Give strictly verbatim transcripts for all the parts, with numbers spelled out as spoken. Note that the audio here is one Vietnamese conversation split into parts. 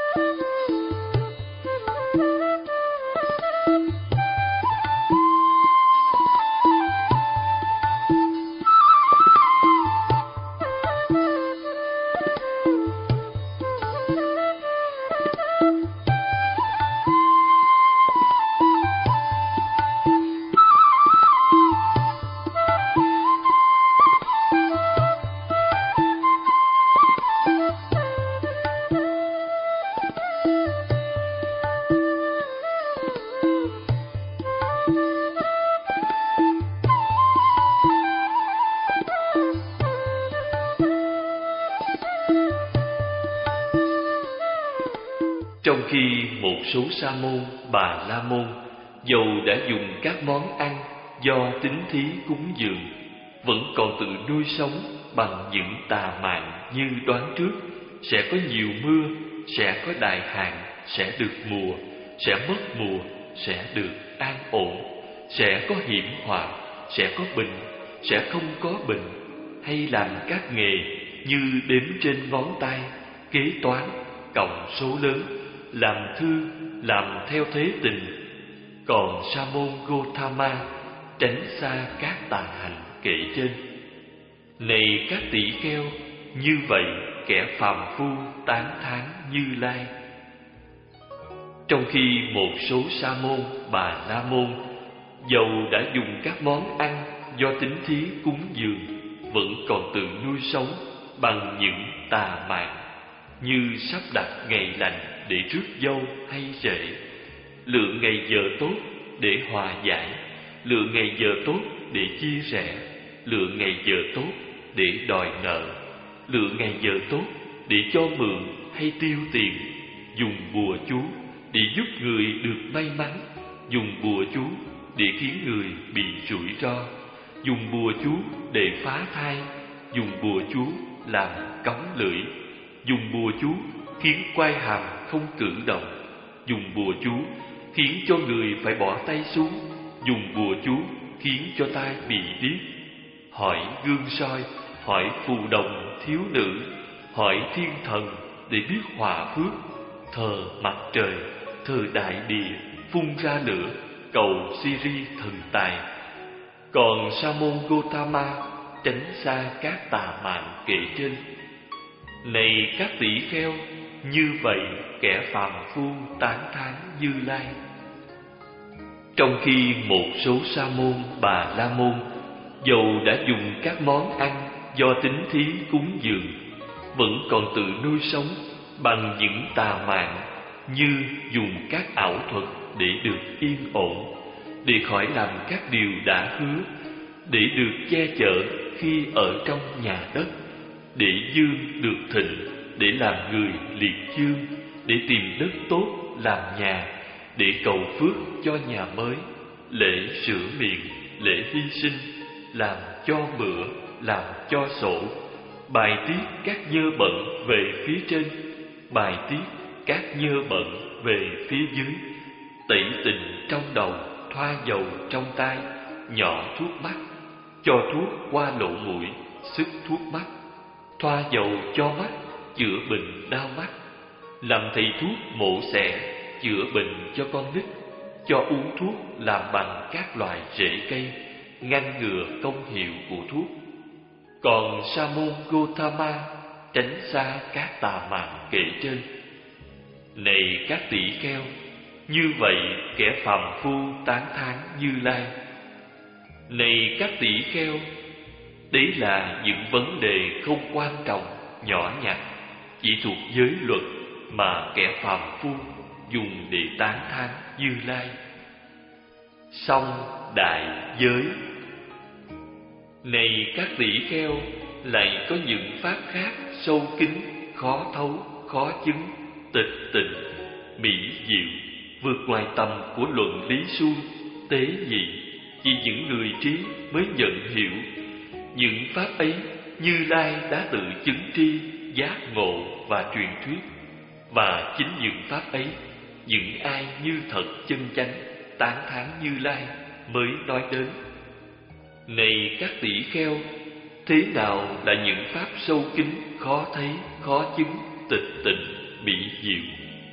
Trong khi một số sa môn, bà la môn dầu đã dùng các món ăn do tín thí cúng dường, vẫn còn tự nuôi sống bằng những tà mạng như đoán trước sẽ có nhiều mưa, sẽ có đại hạn, sẽ được mùa, sẽ mất mùa, sẽ được an ổn, sẽ có hiểm họa, sẽ có bệnh, sẽ không có bệnh, hay làm các nghề như đếm trên ngón tay, kế toán, cộng số lớn, làm thư, làm theo thế tình. Còn sa môn Gotama tránh xa các tà hành kể trên. Này các tỷ kheo, như vậy kẻ phàm phu tán thán Như Lai. Trong khi một số sa môn, bà la môn dầu đã dùng các món ăn do tín thí cúng dường, vẫn còn tự nuôi sống bằng những tà mạng như sắp đặt ngày lành để rước dâu hay rể, lựa ngày giờ tốt để hòa giải, lựa ngày giờ tốt để chia rẽ, lựa ngày giờ tốt để đòi nợ, lựa ngày giờ tốt để cho mượn hay tiêu tiền, dùng bùa chú để giúp người được may mắn, dùng bùa chú để khiến người bị rủi ro, dùng bùa chú để phá thai, dùng bùa chú làm cống lưỡi, dùng bùa chú khiến quai hàm không cử động, dùng bùa chú khiến cho người phải bỏ tay xuống, dùng bùa chú khiến cho tai bị điếc, hỏi gương soi, hỏi phù đồng thiếu nữ, hỏi thiên thần để biết họa phước, thờ mặt trời, thờ đại địa, phun ra lửa, cầu Siri thần tài. Còn sa môn Gotama tránh xa các tà mạng kể trên. Này các tỷ kheo, như vậy kẻ phàm phu tán thán Như Lai. Trong khi một số sa môn, bà la môn dầu đã dùng các món ăn do tín thí cúng dường, vẫn còn tự nuôi sống bằng những tà mạng như dùng các ảo thuật để được yên ổn, để khỏi làm các điều đã hứa, để được che chở khi ở trong nhà đất, để dương được thịnh, để làm người liệt dương, để tìm đất tốt làm nhà, để cầu phước cho nhà mới, lễ sửa miệng, lễ hy sinh, làm cho bữa, làm cho sổ, bài tiết các nhơ bẩn về phía trên, bài tiết các nhơ bẩn về phía dưới, tẩy tịnh trong đầu, thoa dầu trong tai, nhỏ thuốc mắt, cho thuốc qua lỗ mũi, sức thuốc mắt, thoa dầu cho mắt, chữa bệnh đau mắt, làm thầy thuốc mổ xẻ, chữa bệnh cho con nít, cho uống thuốc làm bằng các loại rễ cây, ngăn ngừa công hiệu của thuốc. Còn sa môn Gotama tránh xa các tà mạng kể trên. Này các tỷ kheo, như vậy kẻ phàm phu tán thán Như Lai. Này các tỷ kheo, đấy là những vấn đề không quan trọng, nhỏ nhặt, chỉ thuộc giới luật mà kẻ phàm phu dùng để tán thán Như Lai. Song đại giới. Này các tỷ kheo, lại có những pháp khác sâu kín, khó thấu, khó chứng, tịch tịnh, mỹ diệu, vượt ngoài tầm của luận lý suông, tế nhị, chỉ những người trí mới nhận hiểu. Những pháp ấy Như Lai đã tự chứng tri, giác ngộ và truyền thuyết. Và chính những pháp ấy, những ai như thật chân chánh tán thán Như Lai mới nói đến. Này các tỷ kheo, thế nào là những pháp sâu kín, khó thấy, khó chứng, tịch tịnh, mỹ diệu,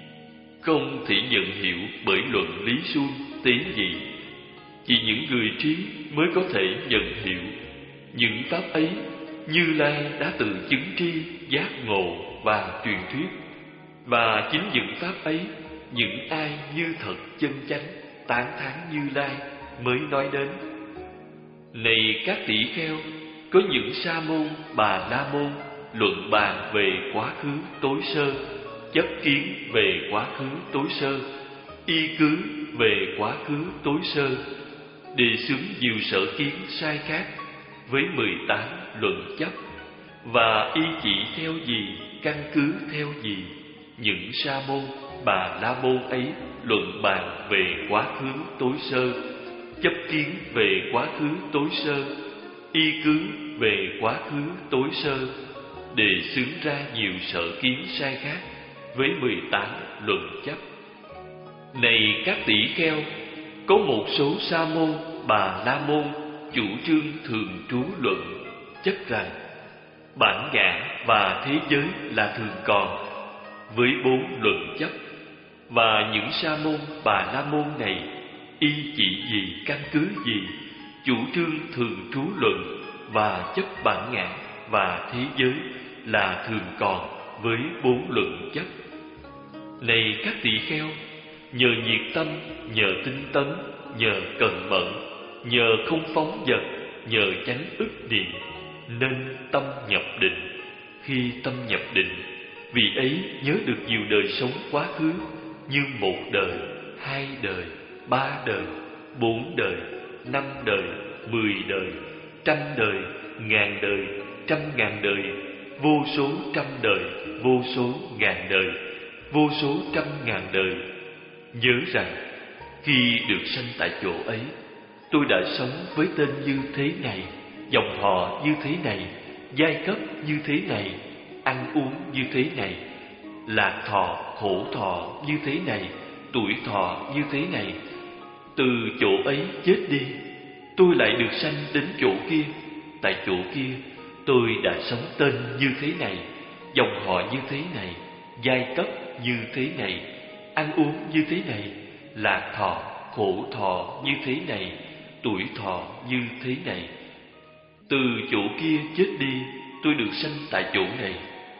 không thể nhận hiểu bởi luận lý suông tế nhị. Chỉ những người trí mới có thể nhận hiểu. Những pháp ấy Như Lai đã tự chứng tri, giác ngộ và truyền thuyết. Và chính những pháp ấy, những ai như thật chân chánh tán thán Như Lai mới nói đến. Này các tỷ kheo, có những sa môn, bà la môn luận bàn về quá khứ tối sơ, chấp kiến về quá khứ tối sơ, y cứ về quá khứ tối sơ, đề xướng nhiều sở kiến sai khác với mười tám luận chấp, và y chỉ theo gì, căn cứ theo gì. Những sa môn, bà la môn ấy luận bàn về quá khứ tối sơ, chấp kiến về quá khứ tối sơ, y cứ về quá khứ tối sơ, đề xướng ra nhiều sở kiến sai khác với mười tám luận chấp. Này các tỷ kheo, có một số sa môn, bà la môn chủ trương thường trú luận, chấp rằng bản ngã và thế giới là thường còn với bốn luận chấp. Và những sa môn, bà la môn này y chỉ gì, căn cứ gì chủ trương thường trú luận và chấp bản ngã và thế giới là thường còn với bốn luận chấp. Này các tỷ kheo, nhờ nhiệt tâm, nhờ tinh tấn, nhờ cần mẫn, nhờ không phóng dật, nhờ chánh ức niệm, nên tâm nhập định. Khi tâm nhập định, vì ấy nhớ được nhiều đời sống quá khứ, như một đời, hai đời, ba đời, bốn đời, năm đời, mười đời, trăm đời, ngàn đời, trăm ngàn đời, vô số trăm đời, vô số ngàn đời, vô số trăm ngàn đời. Nhớ rằng khi được sanh tại chỗ ấy, tôi đã sống với tên như thế này, dòng họ như thế này, giai cấp như thế này, ăn uống như thế này, lạc thọ, khổ thọ như thế này, tuổi thọ như thế này. Từ chỗ ấy chết đi, tôi lại được sanh đến chỗ kia. Tại chỗ kia, tôi đã sống tên như thế này, dòng họ như thế này, giai cấp như thế này, ăn uống như thế này, lạc thọ, khổ thọ như thế này, tuổi thọ như thế này. Từ chỗ kia chết đi, tôi được sanh tại chỗ này.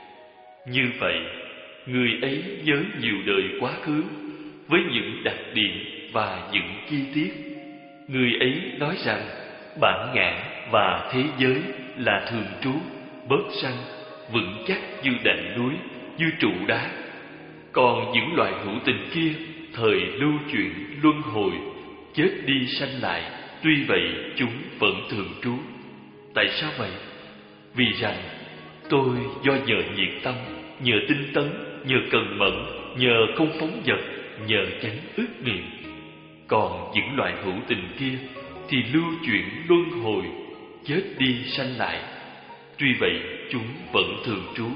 Như vậy, người ấy nhớ nhiều đời quá khứ với những đặc điểm và những chi tiết. Người ấy nói rằng bản ngã và thế giới là thường trú, bớt sanh, vững chắc như đảnh núi, như trụ đá. Còn những loài hữu tình kia, thời lưu chuyển luân hồi, chết đi sanh lại, tuy vậy chúng vẫn thường trú. Tại sao vậy? Vì rằng tôi do nhờ nhiệt tâm, nhờ tinh tấn, nhờ cần mẫn, nhờ không phóng dật, nhờ chánh ức niệm. Còn những loài hữu tình kia thì lưu chuyển luân hồi, chết đi sanh lại, tuy vậy chúng vẫn thường trú.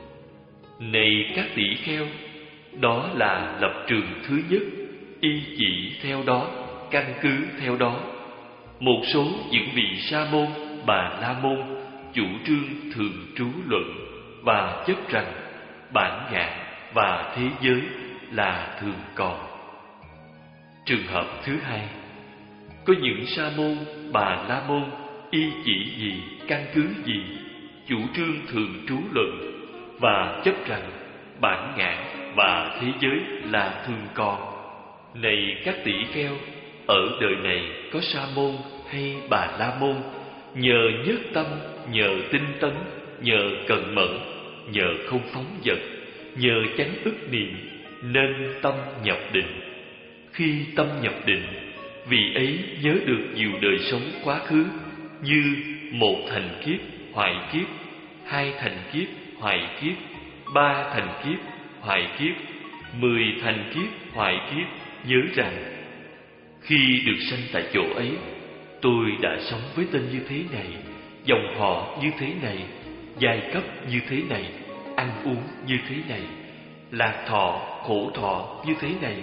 Này các tỷ kheo, đó là lập trường thứ nhất, y chỉ theo đó, căn cứ theo đó. Một số những vị sa môn, bà la môn chủ trương thường trú luận và chấp rằng bản ngã và thế giới là thường còn. Trường hợp thứ hai, có những sa môn, bà la môn y chỉ gì, căn cứ gì chủ trương thường trú luận và chấp rằng bản ngã và thế giới là thường còn. Này các tỷ kheo, ở đời này có sa môn hay bà la môn nhờ nhất tâm, nhờ tinh tấn, nhờ cần mẫn, nhờ không phóng dật, nhờ chánh ức niệm, nên tâm nhập định. Khi tâm nhập định, vì ấy nhớ được nhiều đời sống quá khứ, như một thành kiếp hoại kiếp, hai thành kiếp hoại kiếp, ba thành kiếp hoại kiếp, mười thành kiếp hoại kiếp. Nhớ rằng khi được sanh tại chỗ ấy, tôi đã sống với tên như thế này, dòng họ như thế này, giai cấp như thế này, ăn uống như thế này, lạc thọ, khổ thọ như thế này.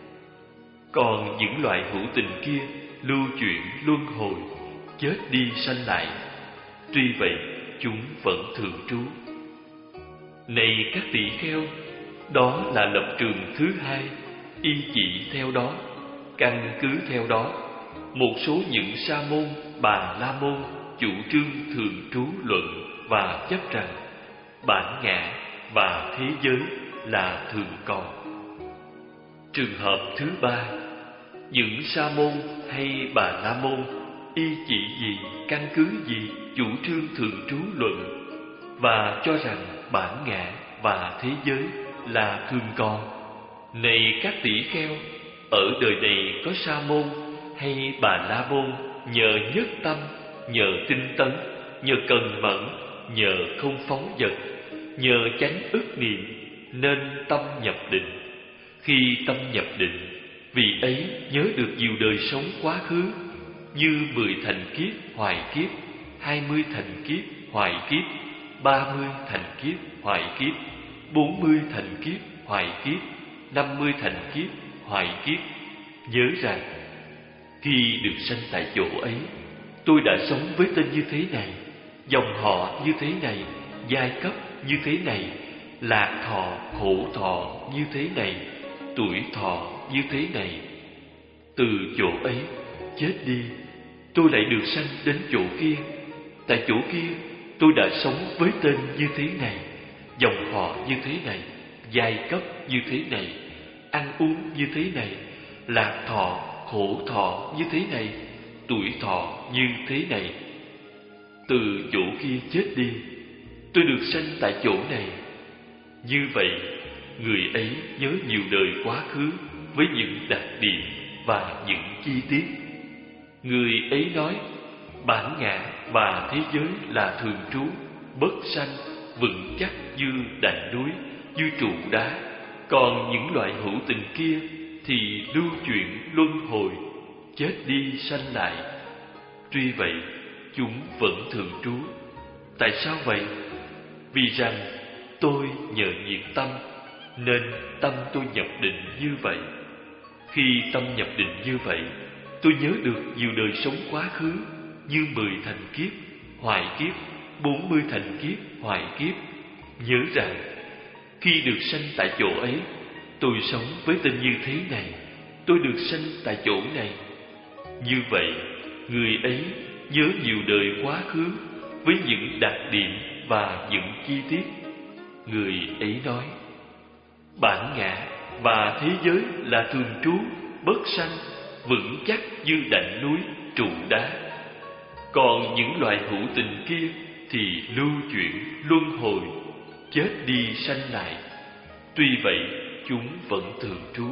Còn những loại hữu tình kia lưu chuyển luân hồi, chết đi sanh lại, tuy vậy chúng vẫn thường trú. Này các tỷ kheo, đó là lập trường thứ hai, y chỉ theo đó, căn cứ theo đó. Một số những sa môn, bà la môn chủ trương thường trú luận và chấp rằng bản ngã và thế giới là thường còn. Trường hợp thứ ba, những sa môn hay bà la môn y chỉ gì, căn cứ gì chủ trương thường trú luận và cho rằng bản ngã và thế giới là thường còn. Này các tỷ kheo, ở đời này có sa môn hay bà la môn nhờ nhất tâm, nhờ tinh tấn, nhờ cần mẫn, nhờ không phóng dật, nhờ chánh ức niệm nên tâm nhập định. Khi tâm nhập định, vị ấy nhớ được nhiều đời sống quá khứ, như mười thành kiếp hoài kiếp, hai mươi thành kiếp hoài kiếp, ba mươi thành kiếp hoài kiếp, bốn mươi thành kiếp hoài kiếp, năm mươi thành kiếp hoài kiếp. Nhớ rằng khi được sanh tại chỗ ấy, tôi đã sống với tên như thế này, dòng họ như thế này, giai cấp như thế này, lạc thọ, khổ thọ như thế này, tuổi thọ như thế này. Từ chỗ ấy chết đi, tôi lại được sanh đến chỗ kia. Tại chỗ kia, tôi đã sống với tên như thế này, dòng họ như thế này, giai cấp như thế này, ăn uống như thế này, lạc thọ, khổ thọ như thế này, tuổi thọ như thế này. Từ chỗ kia chết đi, tôi được sanh tại chỗ này. Như vậy, người ấy nhớ nhiều đời quá khứ với những đặc điểm và những chi tiết. Người ấy nói bản ngã và thế giới là thường trú, bất sanh, vững chắc như đảnh núi, như trụ đá. Còn những loại hữu tình kia thì lưu chuyển luân hồi, chết đi sanh lại. Tuy vậy, chúng vẫn thường trú. Tại sao vậy? Vì rằng tôi nhờ nhiệt tâm, nên tâm tôi nhập định như vậy. Khi tâm nhập định như vậy, tôi nhớ được nhiều đời sống quá khứ, như mười thành kiếp hoài kiếp, bốn mươi thành kiếp hoài kiếp. Nhớ rằng khi được sanh tại chỗ ấy, tôi sống với tên như thế này, tôi được sanh tại chỗ này. Như vậy, người ấy nhớ nhiều đời quá khứ với những đặc điểm và những chi tiết. Người ấy nói bản ngã và thế giới là thường trú, bất sanh, vững chắc như đảnh núi, trụ đá. Còn những loài hữu tình kia thì lưu chuyển luân hồi, chết đi sanh lại. Tuy vậy, chúng vẫn thường trú.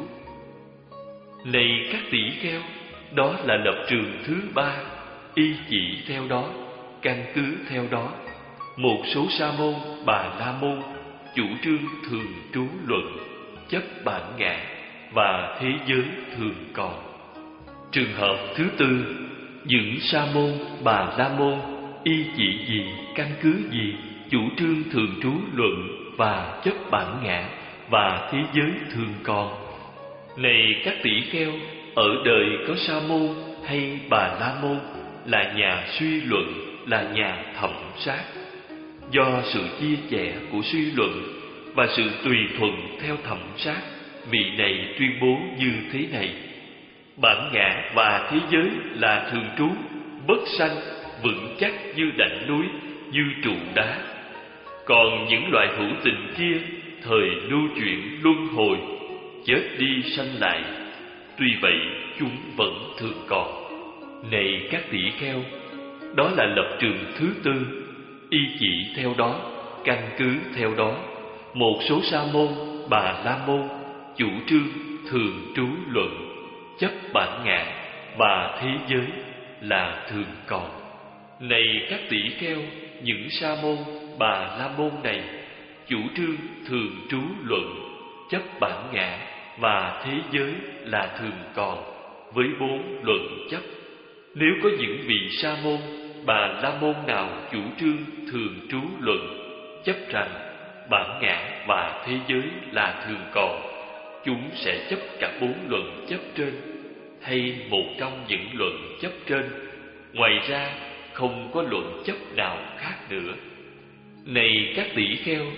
Này các tỷ kheo, đó là lập trường thứ ba, y chỉ theo đó, căn cứ theo đó. Một số sa môn, bà la môn chủ trương thường trú luận, chấp bản ngã và thế giới thường còn. Trường hợp thứ tư, những sa môn, bà la môn y chỉ gì, căn cứ gì chủ trương thường trú luận và chấp bản ngã và thế giới thường còn. Này các tỷ kheo, ở đời có sa môn hay bà la môn là nhà suy luận, là nhà thẩm sát. Do sự chia sẻ của suy luận và sự tùy thuận theo thẩm sát, vị này tuyên bố như thế này: bản ngã và thế giới là thường trú, bất sanh, vững chắc như đảnh núi, như trụ đá. Còn những loại hữu tình kia thời lưu chuyển luân hồi, chết đi sanh lại. Tuy vậy, chúng vẫn thường còn. Này các tỷ kheo, đó là lập trường thứ tư, y chỉ theo đó, căn cứ theo đó. Một số sa môn, bà la môn chủ trương thường trú luận, chấp bản ngã và thế giới là thường còn. Này các tỷ kheo, những sa môn, bà la môn này chủ trương thường trú luận, chấp bản ngã và thế giới là thường còn với bốn luận chấp. Nếu có những vị sa môn, bà la môn nào chủ trương thường trú luận, chấp rằng bản ngã và thế giới là thường còn, chúng sẽ chấp cả bốn luận chấp trên, hay một trong những luận chấp trên. Ngoài ra, không có luận chấp nào khác nữa. Này các tỷ kheo,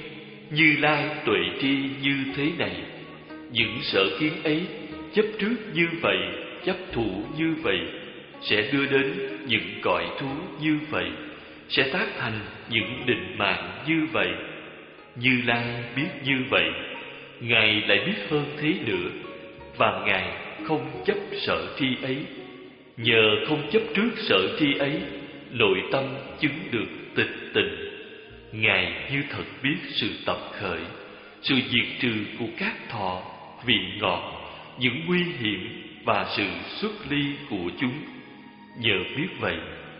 Như Lai tuệ tri như thế này. Những sở kiến ấy, chấp trước như vậy, chấp thủ như vậy, sẽ đưa đến những cõi thú như vậy, sẽ tác thành những định mạng như vậy. Như Lai biết như vậy, Ngài lại biết hơn thế nữa, và Ngài không chấp sở tri ấy. Nhờ không chấp trước sở tri ấy, nội tâm chứng được tịch tịnh. Ngài như thật biết sự tập khởi, sự diệt trừ của các thọ, vị ngọt, những nguy hiểm và sự xuất ly của chúng. Nhờ biết vậy,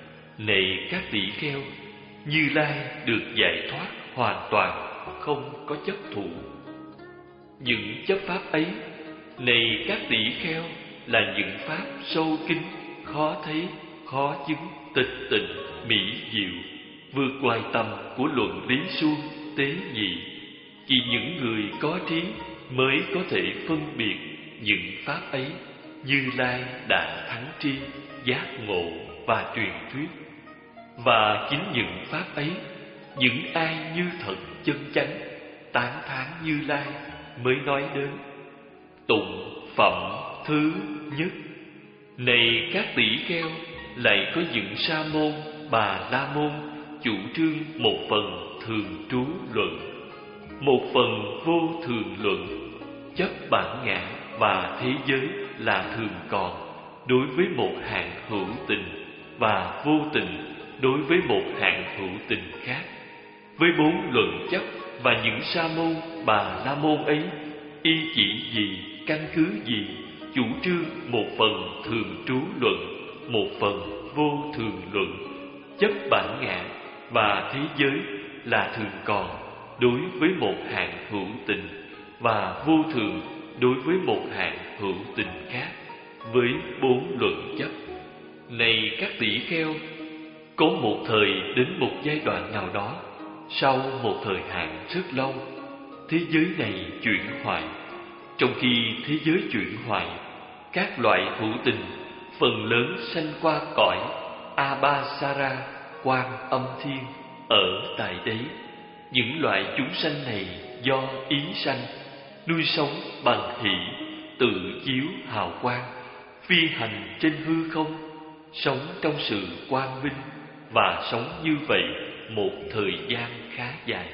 này các tỷ kheo, Như Lai được giải thoát hoàn toàn, không có chấp thủ. Những chấp pháp ấy, này các tỷ kheo, là những pháp sâu kín, khó thấy, khó chứng, tịch tịnh, mỹ diệu, vượt ngoài tầm của luận lý suông, tế nhị. Chỉ những người có trí mới có thể phân biệt những pháp ấy. Như Lai đã thắng tri, giác ngộ và truyền thuyết. Và chính những pháp ấy, những ai như thật chân chánh, tán thán Như Lai mới nói đến. Tụng phẩm thứ nhất. Này các tỷ kheo, lại có những sa môn, bà la môn chủ trương một phần thường trú luận, một phần vô thường luận, chấp bản ngã và thế giới là thường còn đối với một hạng hữu tình, và vô tình đối với một hạng hữu tình khác. Với bốn luận chấp và những sa môn, bà la môn ấy, y chỉ gì, căn cứ gì, chủ trương một phần thường trú luận, một phần vô thường luận, chấp bản ngã và thế giới là thường còn đối với một hạng hữu tình, và vô thường đối với một hạng hữu tình khác. Với bốn luận chấp này các tỷ kheo, có một thời đến một giai đoạn nào đó, sau một thời hạn rất lâu, thế giới này chuyển hoại. Trong khi thế giới chuyển hoại, các loại hữu tình phần lớn sanh qua cõi Abhasara, Quan Âm Thiên ở tại đấy. Những loại chúng sanh này do ý sanh, nuôi sống bằng hỷ, tự chiếu hào quang, phi hành trên hư không, sống trong sự quang vinh, và sống như vậy một thời gian khá dài.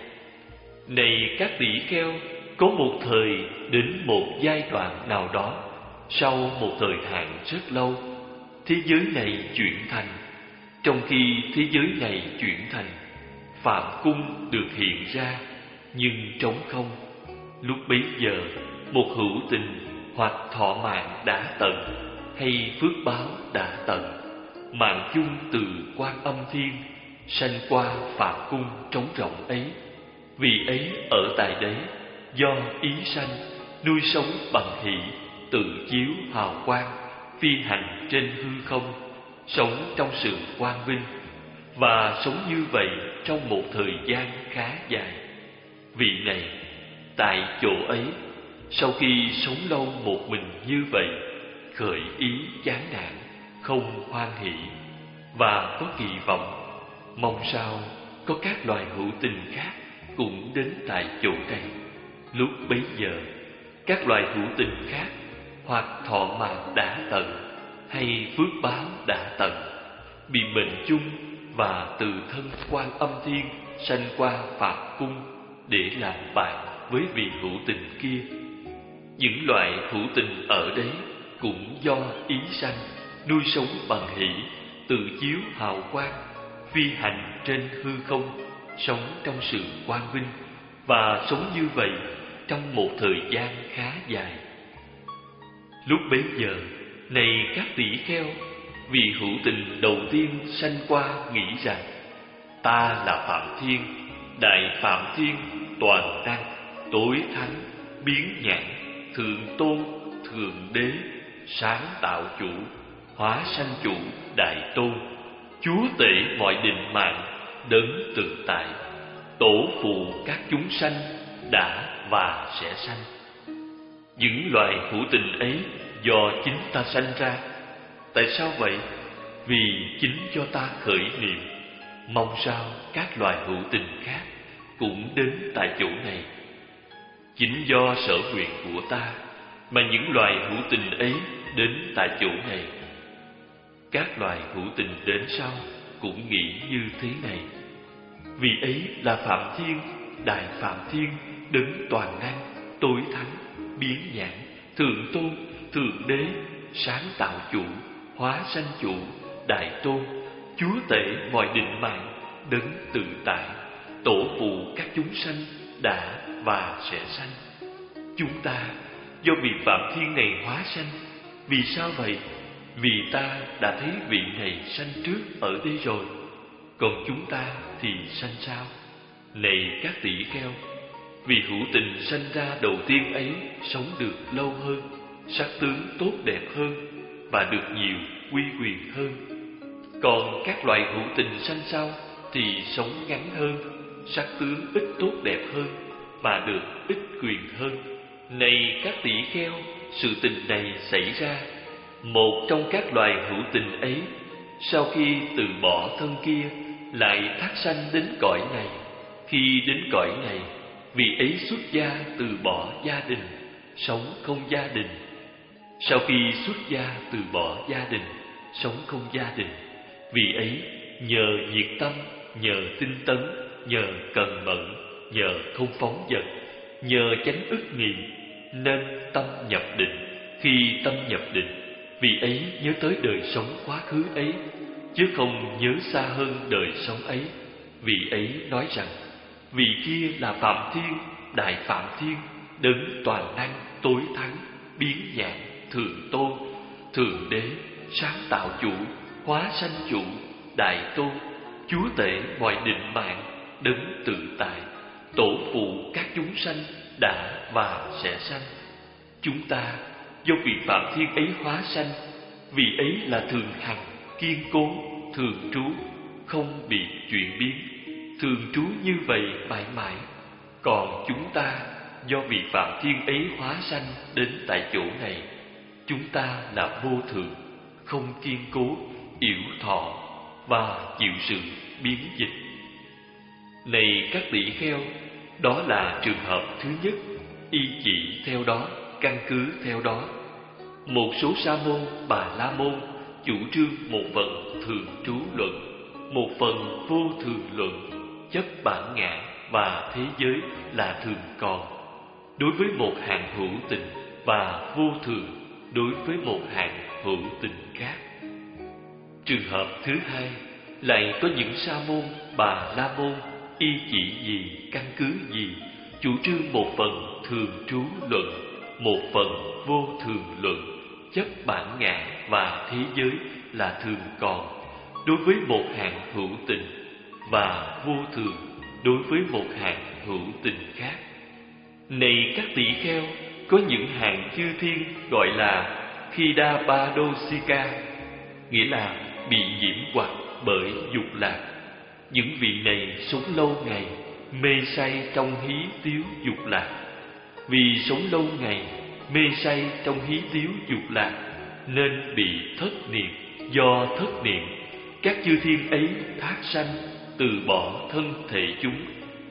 Này các tỷ kheo, có một thời đến một giai đoạn nào đó, sau một thời hạn rất lâu, thế giới này chuyển thành. Trong khi thế giới này chuyển thành, Phạm Cung được hiện ra, nhưng trống không. Lúc bấy giờ, một hữu tình hoặc thọ mạng đã tận, hay phước báo đã tận, mạng chung từ Quan Âm Thiên sanh qua Phạm Cung trống rộng ấy. Vì ấy ở tại đấy, do ý sanh, nuôi sống bằng hỷ, tự chiếu hào quang, phi hành trên hư không, sống trong sự quang vinh, và sống như vậy trong một thời gian khá dài. Vị này, tại chỗ ấy, sau khi sống lâu một mình như vậy, khởi ý chán nản, không hoan hỷ, và có kỳ vọng, mong sao có các loài hữu tình khác cũng đến tại chỗ này. Lúc bấy giờ, các loài hữu tình khác hoặc thọ mạng đã tận, hay phước báo đã tận, bị mệnh chung, và từ thân Quan Âm Thiên sanh qua Phạm Cung để làm bạn với vị hữu tình kia. Những loại hữu tình ở đấy cũng do ý sanh, nuôi sống bằng hỷ, tự chiếu hào quang, phi hành trên hư không, sống trong sự quang vinh, và sống như vậy trong một thời gian khá dài. Lúc bấy giờ, này các tỷ kheo, vị hữu tình đầu tiên sanh qua nghĩ rằng: ta là Phạm Thiên, Đại Phạm Thiên, toàn năng, tối thắng, biến nhãn, thượng tôn, thượng đế, sáng tạo chủ, hóa sanh chủ, đại tôn, chúa tể mọi định mạng, đấng tự tại, tổ phụ các chúng sanh đã và sẽ sanh. Những loài hữu tình ấy do chính ta sanh ra. Tại sao vậy? Vì chính cho ta khởi niệm, mong sao các loài hữu tình khác cũng đến tại chỗ này. Chính do sở nguyện của ta mà những loài hữu tình ấy đến tại chỗ này. Các loài hữu tình đến sau cũng nghĩ như thế này. Vì ấy là Phạm Thiên, Đại Phạm Thiên, đấng toàn năng, tối thắng, biến nhãn, thượng tôn, thượng đế, sáng tạo chủ, hóa sanh chủ, đại tôn, chúa tể mọi định mạng, đấng tự tại, tổ phụ các chúng sanh đã và sẽ sanh. Chúng ta do vị Phạm Thiên này hóa sanh. Vì sao vậy? Vì ta đã thấy vị này sanh trước ở đây rồi. Còn chúng ta thì sanh sao? Này các tỷ kheo, vì hữu tình sanh ra đầu tiên ấy sống được lâu hơn, sắc tướng tốt đẹp hơn và được nhiều uy quyền hơn. Còn các loài hữu tình sanh sau thì sống ngắn hơn, sắc tướng ít tốt đẹp hơn và được ít quyền hơn. Này các tỷ kheo, sự tình này xảy ra, một trong các loài hữu tình ấy sau khi từ bỏ thân kia lại thác sanh đến cõi này. Khi đến cõi này, vị ấy xuất gia từ bỏ gia đình, sống không gia đình. Sau khi xuất gia từ bỏ gia đình, sống không gia đình, vị ấy nhờ nhiệt tâm, nhờ tinh tấn, nhờ cần mẫn, nhờ không phóng dật, nhờ chánh ức niệm nên tâm nhập định. Khi tâm nhập định, vị ấy nhớ tới đời sống quá khứ ấy, chứ không nhớ xa hơn đời sống ấy. Vị ấy nói rằng, vị kia là Phạm Thiên, Đại Phạm Thiên, đấng toàn năng, tối thắng, biến nhãn, thượng tôn, thượng đế, sáng tạo chủ, hóa sanh chủ, đại tôn, chúa tể mọi định mạng, đấng tự tại, tổ phụ các chúng sanh đã và sẽ sanh. Chúng ta do vị Phạm Thiên ấy hóa sanh. Vị ấy là thường hằng, kiên cố, thường trú, không bị chuyển biến, thường trú như vậy mãi mãi. Còn chúng ta do vị Phạm Thiên ấy hóa sanh đến tại chỗ này. Chúng ta là vô thường, không kiên cố, yểu thọ và chịu sự biến dịch. Này các tỷ kheo, đó là trường hợp thứ nhất, y chỉ theo đó, căn cứ theo đó. Một số sa môn, bà la môn chủ trương một phần thường trú luận, một phần vô thường luận, chấp bản ngã và thế giới là thường còn đối với một hạng hữu tình và vô thường đối với một hạng hữu tình khác. Trường hợp thứ hai, lại có những sa môn, bà la môn y chỉ gì, căn cứ gì chủ trương một phần thường trú luận, một phần vô thường luận, chấp bản ngã và thế giới là thường còn đối với một hạng hữu tình và vô thường đối với một hạng hữu tình khác. Này các tỷ kheo, có những hạng chư thiên gọi là Khidabadosika, nghĩa là bị nhiễm hoặc bởi dục lạc. Những vị này sống lâu ngày, mê say trong hí tiếu dục lạc. Vì sống lâu ngày, mê say trong hí tiếu dục lạc nên bị thất niệm. Do thất niệm, các chư thiên ấy thác sanh, từ bỏ thân thể chúng.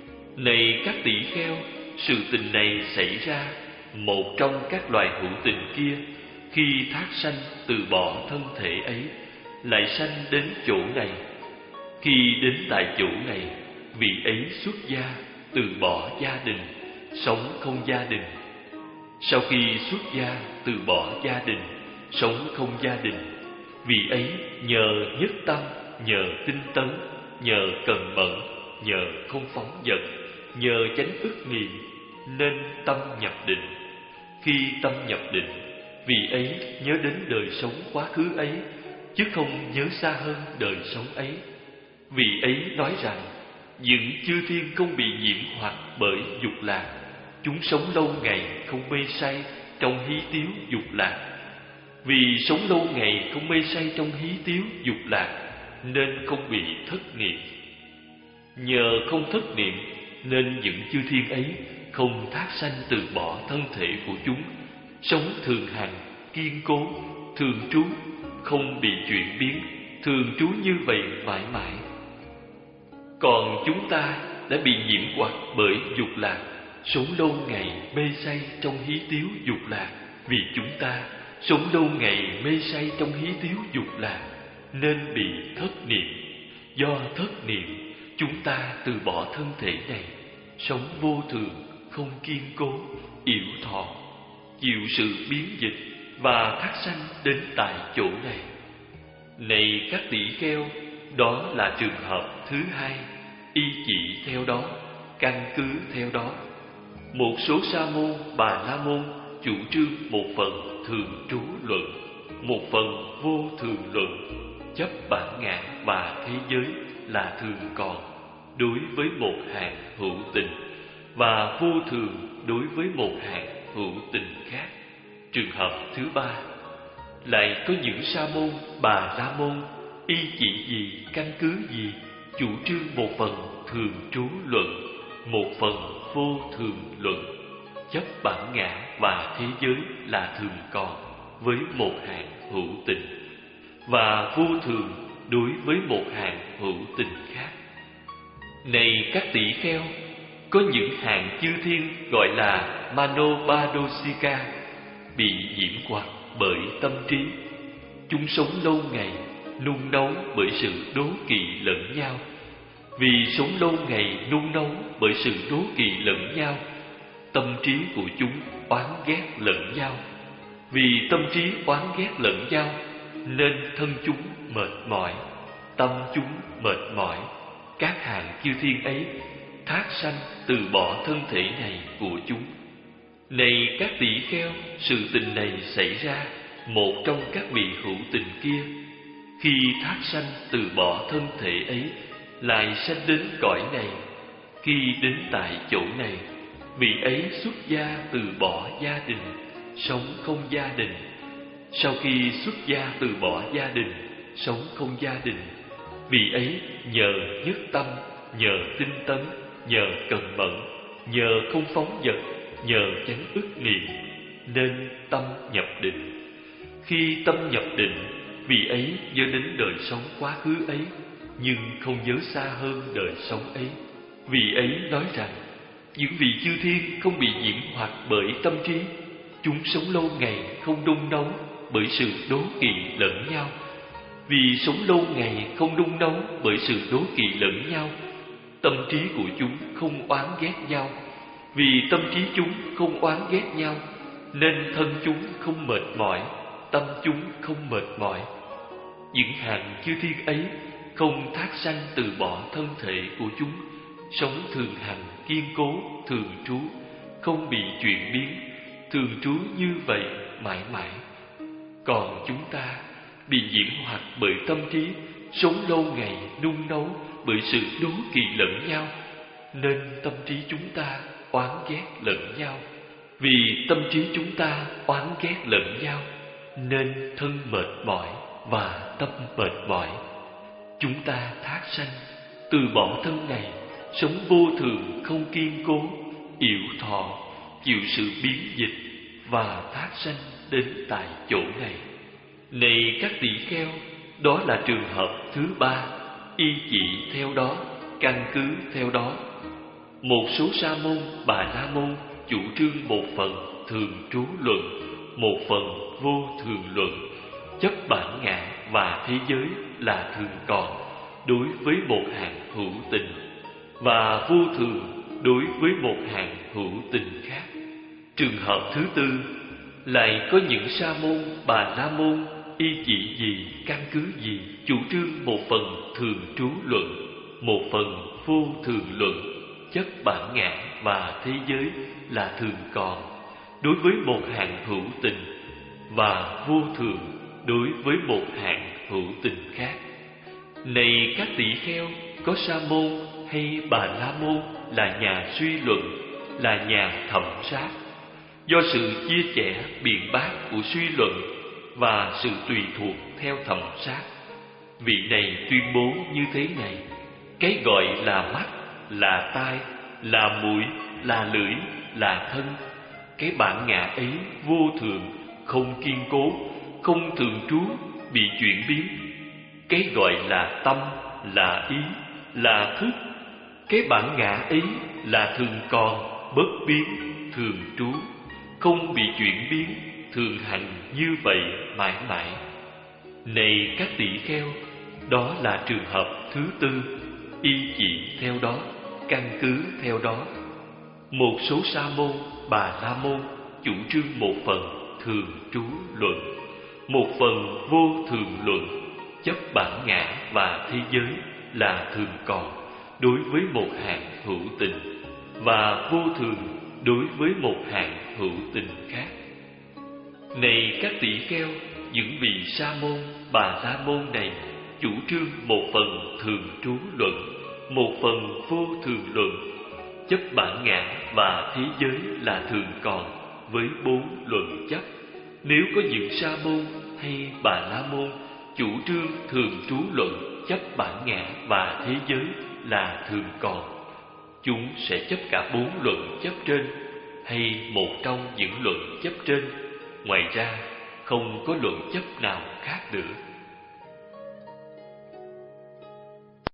Này các tỷ kheo, sự tình này xảy ra, một trong các loài hữu tình kia khi thác sanh từ bỏ thân thể ấy lại sanh đến chỗ này. Khi đến tại chỗ này, vị ấy xuất gia, từ bỏ gia đình, sống không gia đình. Sau khi xuất gia, từ bỏ gia đình, sống không gia đình, vị ấy nhờ nhất tâm, nhờ tinh tấn, nhờ cần mẫn, nhờ không phóng dật, nhờ chánh ức niệm nên tâm nhập định. Khi tâm nhập định, vị ấy nhớ đến đời sống quá khứ ấy, chứ không nhớ xa hơn đời sống ấy. Vị ấy nói rằng, những chư thiên không bị nhiễm hoặc bởi dục lạc, chúng sống lâu ngày không mê say trong hí tiếu dục lạc. Vì sống lâu ngày không mê say trong hí tiếu dục lạc nên không bị thất niệm. Nhờ không thất niệm nên những chư thiên ấy không thác sanh từ bỏ thân thể của chúng, sống thường hằng, kiên cố, thường trú, không bị chuyển biến, thường trú như vậy mãi mãi. Còn chúng ta đã bị nhiễm hoặc bởi dục lạc, sống lâu ngày mê say trong hí tiếu dục lạc. Vì chúng ta sống lâu ngày mê say trong hí tiếu dục lạc nên bị thất niệm. Do thất niệm, chúng ta từ bỏ thân thể này, sống vô thường, không kiên cố, yểu thọ, chịu sự biến dịch và thác sanh đến tại chỗ này. Này các tỷ kheo, đó là trường hợp thứ hai, y chỉ theo đó, căn cứ theo đó. Một số sa môn, bà la môn chủ trương một phần thường trú luận, một phần vô thường luận, chấp bản ngã và thế giới là thường còn đối với một hạng hữu tình, và vô thường đối với một hạng hữu tình khác. Trường hợp thứ ba, lại có những sa môn, bà la môn y chỉ gì, căn cứ gì chủ trương một phần thường trú luận, một phần vô thường luận, chấp bản ngã và thế giới là thường còn với một hạng hữu tình, và vô thường đối với một hạng hữu tình khác. Này các tỷ kheo, có những hạng chư thiên gọi là Manopadosika bị nhiễm hoặc bởi tâm trí. Chúng sống lâu ngày, nung nấu bởi sự đố kỵ lẫn nhau. Vì sống lâu ngày nung nấu bởi sự đố kỵ lẫn nhau, tâm trí của chúng oán ghét lẫn nhau. Vì tâm trí oán ghét lẫn nhau nên thân chúng mệt mỏi, tâm chúng mệt mỏi. Các hạng chư thiên ấy thác sanh từ bỏ thân thể này của chúng. Này các tỷ kheo, sự tình này xảy ra một trong các vị hữu tình kia, khi thác sanh từ bỏ thân thể ấy, lại sanh đến cõi này. Khi đến tại chỗ này, vị ấy xuất gia từ bỏ gia đình, sống không gia đình. Sau khi xuất gia từ bỏ gia đình, sống không gia đình, vị ấy nhờ nhất tâm, nhờ tinh tấn, nhờ cần mẫn, nhờ không phóng dật, nhờ chánh ức niệm, nên tâm nhập định. Khi tâm nhập định, vị ấy nhớ đến đời sống quá khứ ấy, nhưng không nhớ xa hơn đời sống ấy. Vị ấy nói rằng, những vị chư thiên không bị nhiễm hoặc bởi tâm trí. Chúng sống lâu ngày không nung nấu bởi sự đố kỵ lẫn nhau. Vì sống lâu ngày không nung nấu bởi sự đố kỵ lẫn nhau, tâm trí của chúng không oán ghét nhau. Vì tâm trí chúng không oán ghét nhau, nên thân chúng không mệt mỏi, tâm chúng không mệt mỏi. Những hạng chư thiên ấy không thác sanh từ bỏ thân thể của chúng, sống thường hằng kiên cố, thường trú, không bị chuyển biến, thường trú như vậy mãi mãi. Còn chúng ta bị nhiễm hoặc bởi tâm trí, sống lâu ngày nung nấu bởi sự đố kỵ lẫn nhau, nên tâm trí chúng ta oán ghét lẫn nhau. Vì tâm trí chúng ta oán ghét lẫn nhau, nên thân mệt mỏi và tâm mệt mỏi. Chúng ta thác sanh từ bỏ thân này, sống vô thường không kiên cố, yểu thọ, chịu sự biến dịch và thác sanh đến tại chỗ này. Này các tỷ kheo, đó là trường hợp thứ ba, y chỉ theo đó, căn cứ theo đó. Một số sa môn, bà la môn chủ trương một phần thường trú luận, một phần vô thường luận, chấp bản ngã và thế giới là thường còn đối với một hạng hữu tình, và vô thường đối với một hạng hữu tình khác. Trường hợp thứ tư, lại có những sa môn, bà la môn y chỉ gì, căn cứ gì chủ trương một phần thường trú luận, một phần vô thường luận, chấp bản ngã và thế giới là thường còn đối với một hạng hữu tình, và vô thường đối với một hạng hữu tình khác. Này các tỷ kheo, có sa môn hay bà la môn là nhà suy luận, là nhà thẩm sát. Do sự chia sẻ biện bác của suy luận và sự tùy thuộc theo thẩm sát, vị này tuyên bố như thế này: cái gọi là mắt, là tai, là mũi, là lưỡi, là thân, cái bản ngã ấy vô thường, không kiên cố, không thường trú, bị chuyển biến. Cái gọi là tâm, là ý, là thức, Cái bản ngã ấy là thường còn, bất biến, thường trú, không bị chuyển biến, thường hành như vậy mãi mãi. Này các tỷ kheo, đó là trường hợp thứ tư, y chỉ theo đó, căn cứ theo đó. Một số sa môn, bà la môn chủ trương một phần thường trú luận, một phần vô thường luận, chấp bản ngã và thế giới là thường còn đối với một hạng hữu tình, và vô thường đối với một hạng hữu tình khác. Này các tỷ kheo, những vị sa môn, bà la môn này chủ trương một phần thường trú luận, một phần vô thường luận, chấp bản ngã và thế giới là thường còn với bốn luận chấp. Nếu có những sa môn hay bà la môn chủ trương thường trú luận, chấp bản ngã và thế giới là thường còn, chúng sẽ chấp cả bốn luận chấp trên hay một trong những luận chấp trên, ngoài ra không có luận chấp nào khác nữa.